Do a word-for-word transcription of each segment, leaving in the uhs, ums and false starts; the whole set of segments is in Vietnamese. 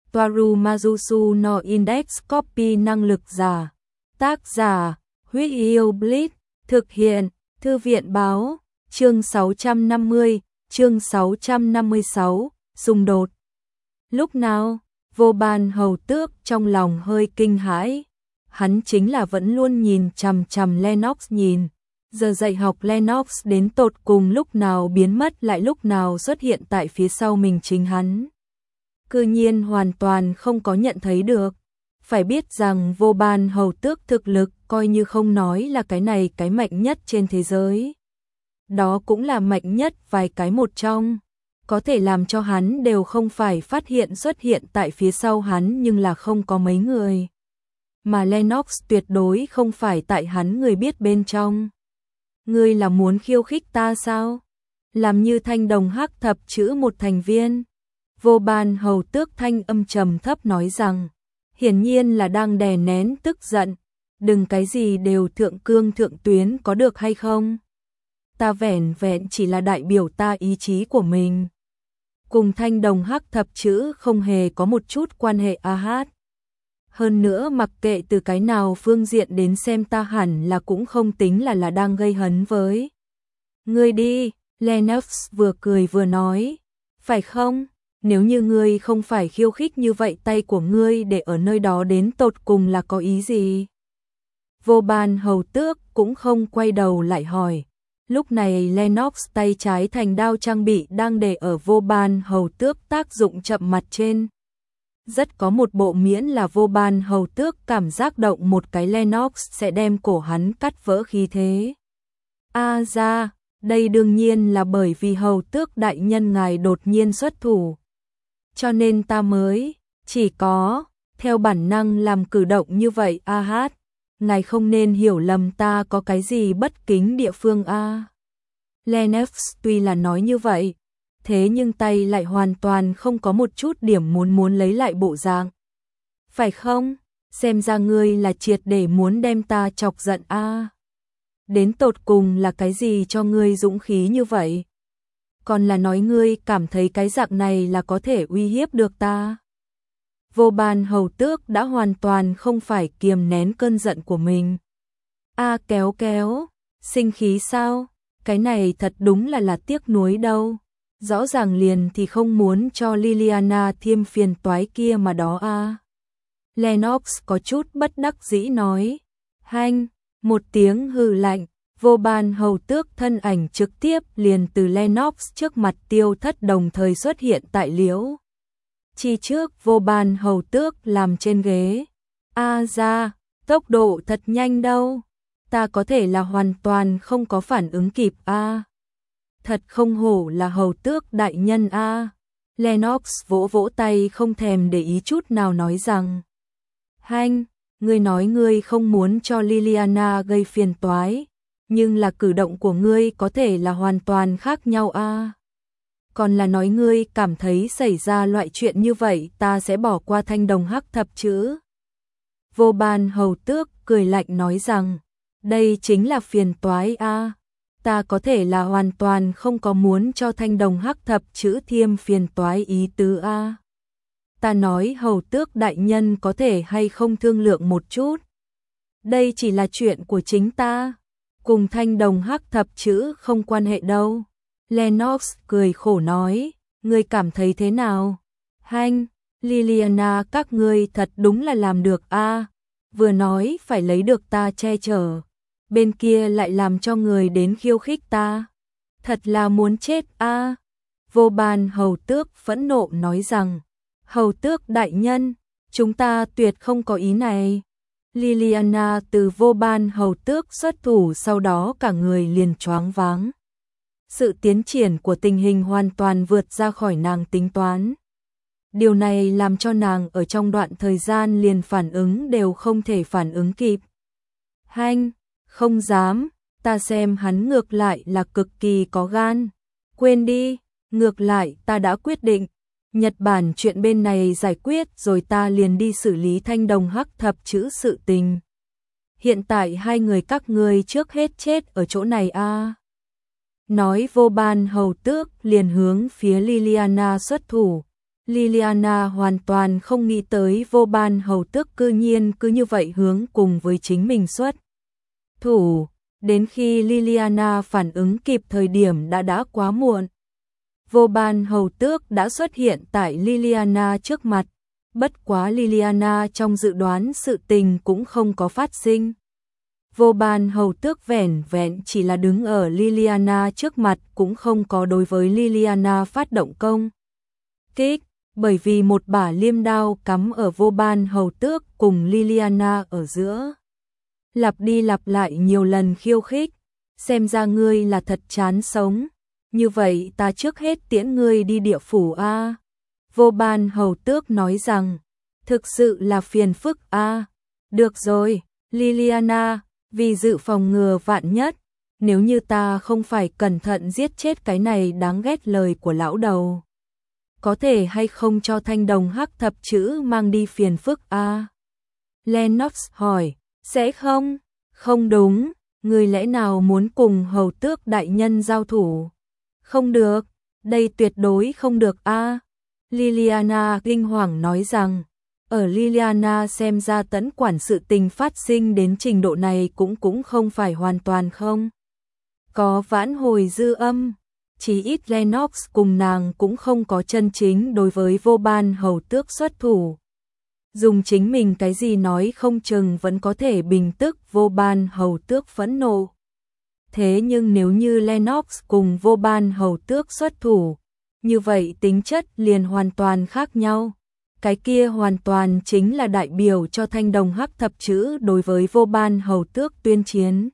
Toaru Majusu no Index Copy năng lực giả. Tác giả, Huyết Yêu Blitz, thực hiện, Thư viện báo, chương sáu trăm năm mươi, chương sáu trăm năm mươi sáu, xung đột. Lúc nào, Vô Ban Hầu Tước trong lòng hơi kinh hãi, hắn chính là vẫn luôn nhìn chằm chằm Lennox nhìn, giờ dạy học Lennox đến tột cùng lúc nào biến mất lại lúc nào xuất hiện tại phía sau mình chính hắn. Cư nhiên hoàn toàn không có nhận thấy được. Phải biết rằng Vô Ban Hầu Tước thực lực coi như không nói là cái này cái mạnh nhất trên thế giới. Đó cũng là mạnh nhất vài cái một trong. Có thể làm cho hắn đều không phải phát hiện xuất hiện tại phía sau hắn nhưng là không có mấy người. Mà Lennox tuyệt đối không phải tại hắn người biết bên trong. Ngươi là muốn khiêu khích ta sao? Làm như thanh đồng hắc thập chữ một thành viên. Vô Ban Hầu Tước thanh âm trầm thấp nói rằng, hiển nhiên là đang đè nén tức giận, đừng cái gì đều thượng cương thượng tuyến có được hay không? Ta vẻn vẹn chỉ là đại biểu ta ý chí của mình. Cùng thanh đồng hắc thập chữ không hề có một chút quan hệ a hát. Hơn nữa mặc kệ từ cái nào phương diện đến xem ta hẳn là cũng không tính là là đang gây hấn với. Ngươi đi, Lennox vừa cười vừa nói, phải không? Nếu như ngươi không phải khiêu khích như vậy tay của ngươi để ở nơi đó đến tột cùng là có ý gì? Vô Ban Hầu Tước cũng không quay đầu lại hỏi. Lúc này Lennox tay trái thành đao trang bị đang để ở Vô Ban Hầu Tước tác dụng chậm mặt trên. Rất có một bộ miễn là Vô Ban Hầu Tước cảm giác động một cái Lennox sẽ đem cổ hắn cắt vỡ khí thế. A à ra, đây đương nhiên là bởi vì Hầu Tước đại nhân ngài đột nhiên xuất thủ. Cho nên ta mới, chỉ có, theo bản năng làm cử động như vậy a hát. Ngài không nên hiểu lầm ta có cái gì bất kính địa phương a. Lennox tuy là nói như vậy, thế nhưng tay lại hoàn toàn không có một chút điểm muốn muốn lấy lại bộ dạng. Phải không? Xem ra ngươi là triệt để muốn đem ta chọc giận a. Đến tột cùng là cái gì cho ngươi dũng khí như vậy? Còn là nói ngươi cảm thấy cái dạng này là có thể uy hiếp được ta? Vô Ban Hầu Tước đã hoàn toàn không phải kiềm nén cơn giận của mình. A kéo kéo, sinh khí sao? Cái này thật đúng là là tiếc nuối đâu. Rõ ràng liền thì không muốn cho Liliana thêm phiền toái kia mà đó a. Lennox có chút bất đắc dĩ nói. Hanh, một tiếng hừ lạnh, Vô Ban Hầu Tước thân ảnh trực tiếp liền từ Lennox trước mặt tiêu thất đồng thời xuất hiện tại liễu. Chi trước Vô Ban Hầu Tước làm trên ghế. A à ra, tốc độ thật nhanh đâu. Ta có thể là hoàn toàn không có phản ứng kịp a. À. Thật không hổ là Hầu Tước đại nhân a. À. Lennox vỗ vỗ tay không thèm để ý chút nào nói rằng. Hanh, ngươi nói ngươi không muốn cho Liliana gây phiền toái. Nhưng là cử động của ngươi có thể là hoàn toàn khác nhau a. À. Còn là nói ngươi cảm thấy xảy ra loại chuyện như vậy ta sẽ bỏ qua thanh đồng hắc thập chữ. Vô Ban Hầu Tước cười lạnh nói rằng, đây chính là phiền toái a. À. Ta có thể là hoàn toàn không có muốn cho thanh đồng hắc thập chữ thêm phiền toái ý tứ a. À. Ta nói Hầu Tước đại nhân có thể hay không thương lượng một chút. Đây chỉ là chuyện của chính ta. Cùng thanh đồng hắc thập chữ không quan hệ đâu. Lennox cười khổ nói, ngươi cảm thấy thế nào? Hanh, Liliana các ngươi thật đúng là làm được a. À. Vừa nói phải lấy được ta che chở, bên kia lại làm cho người đến khiêu khích ta. Thật là muốn chết a. À. Vô Ban Hầu Tước phẫn nộ nói rằng, Hầu Tước đại nhân, chúng ta tuyệt không có ý này. Liliana từ Vô Ban Hầu Tước xuất thủ sau đó cả người liền choáng váng. Sự tiến triển của tình hình hoàn toàn vượt ra khỏi nàng tính toán. Điều này làm cho nàng ở trong đoạn thời gian liền phản ứng đều không thể phản ứng kịp. Hanh, không dám, ta xem hắn ngược lại là cực kỳ có gan. Quên đi, ngược lại ta đã quyết định. Nhật Bản chuyện bên này giải quyết rồi ta liền đi xử lý thanh đồng hắc thập chữ sự tình. Hiện tại hai người các ngươi trước hết chết ở chỗ này a. À. Nói Vô Ban Hầu Tước liền hướng phía Liliana xuất thủ. Liliana hoàn toàn không nghĩ tới Vô Ban hầu tước cư nhiên cứ như vậy hướng cùng với chính mình xuất thủ, đến khi Liliana phản ứng kịp thời điểm đã đã quá muộn. Vô Ban hầu tước đã xuất hiện tại Liliana trước mặt, bất quá Liliana trong dự đoán sự tình cũng không có phát sinh. Vô Ban hầu tước vẻn vẹn chỉ là đứng ở Liliana trước mặt, cũng không có đối với Liliana phát động công kích, bởi vì một bả liêm đao cắm ở Vô Ban hầu tước cùng Liliana ở giữa. Lặp đi lặp lại nhiều lần khiêu khích, xem ra ngươi là thật chán sống, như vậy ta trước hết tiễn ngươi đi địa phủ a. Vô Ban hầu tước nói rằng, thực sự là phiền phức a. Được rồi, Liliana, vì dự phòng ngừa vạn nhất, nếu như ta không phải cẩn thận giết chết cái này đáng ghét lời của lão đầu, có thể hay không cho thanh đồng hắc thập chữ mang đi phiền phức a? Lennox hỏi, sẽ không? Không đúng, người lẽ nào muốn cùng hầu tước đại nhân giao thủ? Không được, đây tuyệt đối không được a. Liliana kinh hoàng nói rằng, ở Liliana xem ra tấn quản sự tình phát sinh đến trình độ này cũng cũng không phải hoàn toàn không có vãn hồi dư âm. Chỉ ít Lennox cùng nàng cũng không có chân chính đối với Vô Ban hầu tước xuất thủ. Dùng chính mình cái gì nói không chừng vẫn có thể bình tức Vô Ban hầu tước phẫn nộ. Thế nhưng nếu như Lennox cùng Vô Ban hầu tước xuất thủ, như vậy tính chất liền hoàn toàn khác nhau. Cái kia hoàn toàn chính là đại biểu cho thanh đồng hắc thập chữ đối với Vô Ban hầu tước tuyên chiến.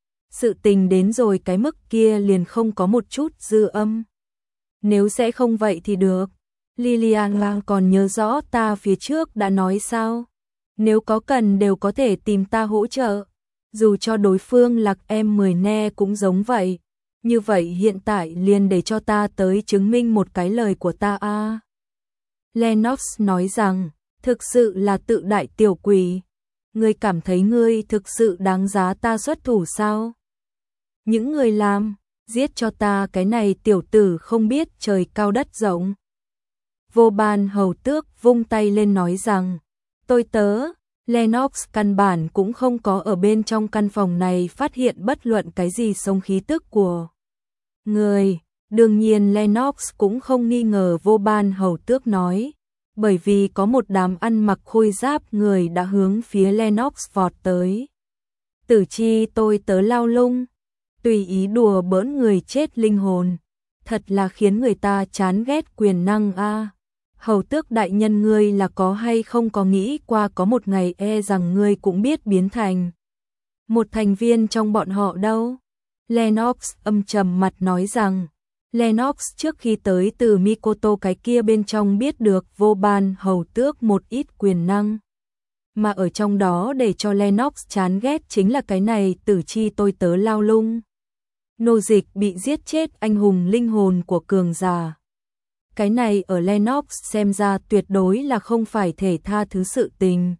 Sự tình đến rồi cái mức kia liền không có một chút dư âm. Nếu sẽ không vậy thì được. Liliana còn nhớ rõ ta phía trước đã nói sao? Nếu có cần đều có thể tìm ta hỗ trợ. Dù cho đối phương lạc em mười ne cũng giống vậy. Như vậy hiện tại liền để cho ta tới chứng minh một cái lời của ta a. À. Lennox nói rằng, thực sự là tự đại tiểu quỷ. Ngươi cảm thấy ngươi thực sự đáng giá ta xuất thủ sao? Những người làm, giết cho ta cái này tiểu tử không biết trời cao đất rộng. Vô Ban hầu tước vung tay lên nói rằng, tôi tớ, Lennox căn bản cũng không có ở bên trong căn phòng này phát hiện bất luận cái gì sống khí tức của người. Đương nhiên Lennox cũng không nghi ngờ Vô Ban hầu tước nói, bởi vì có một đám ăn mặc khôi giáp người đã hướng phía Lennox vọt tới. Tử chi tôi tớ lao lung, tùy ý đùa bỡn người chết linh hồn, thật là khiến người ta chán ghét quyền năng a. À. Hầu tước đại nhân ngươi là có hay không có nghĩ qua có một ngày e rằng ngươi cũng biết biến thành một thành viên trong bọn họ đâu. Lennox âm trầm mặt nói rằng, Lennox trước khi tới từ Mikoto cái kia bên trong biết được Vô Ban hầu tước một ít quyền năng. Mà ở trong đó để cho Lennox chán ghét chính là cái này tử chi tôi tớ lao lung. Nô dịch bị giết chết anh hùng linh hồn của cường giả. Cái này ở Lennox xem ra tuyệt đối là không phải thể tha thứ sự tình.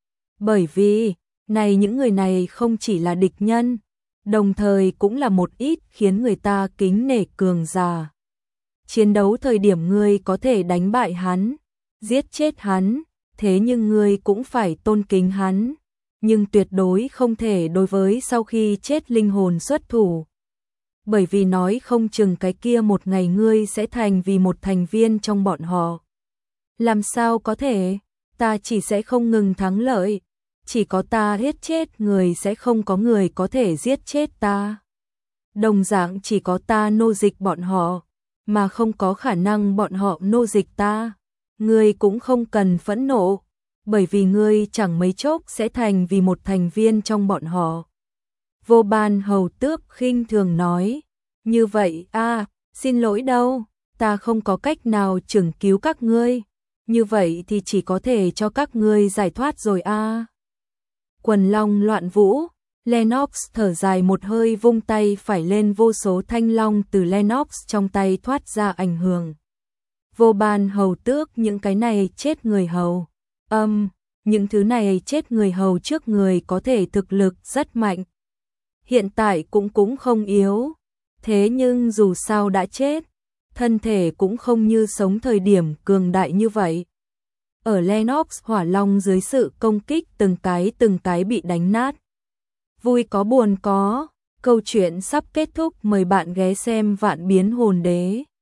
Bởi vì, này những người này không chỉ là địch nhân, đồng thời cũng là một ít khiến người ta kính nể cường giả. Chiến đấu thời điểm ngươi có thể đánh bại hắn, giết chết hắn, thế nhưng ngươi cũng phải tôn kính hắn, nhưng tuyệt đối không thể đối với sau khi chết linh hồn xuất thủ. Bởi vì nói không chừng cái kia một ngày ngươi sẽ thành vì một thành viên trong bọn họ. Làm sao có thể, ta chỉ sẽ không ngừng thắng lợi, chỉ có ta giết chết người sẽ không có người có thể giết chết ta. Đồng dạng chỉ có ta nô dịch bọn họ, mà không có khả năng bọn họ nô dịch ta. Ngươi cũng không cần phẫn nộ, bởi vì ngươi chẳng mấy chốc sẽ thành vì một thành viên trong bọn họ. Vô Ban hầu tước khinh thường nói, như vậy a, à, xin lỗi đâu, ta không có cách nào chừng cứu các ngươi, như vậy thì chỉ có thể cho các ngươi giải thoát rồi a. À. Quần long loạn vũ, Lennox thở dài một hơi vung tay phải lên, vô số thanh long từ Lennox trong tay thoát ra ảnh hưởng. Vô Ban hầu tước những cái này chết người hầu. Âm, um, những thứ này chết người hầu trước người có thể thực lực rất mạnh. Hiện tại cũng cũng không yếu. Thế nhưng dù sao đã chết, thân thể cũng không như sống thời điểm cường đại như vậy. Ở Lennox Hỏa Long dưới sự công kích từng cái từng cái bị đánh nát. Vui có buồn có, câu chuyện sắp kết thúc, mời bạn ghé xem Vạn Biến Hồn Đế.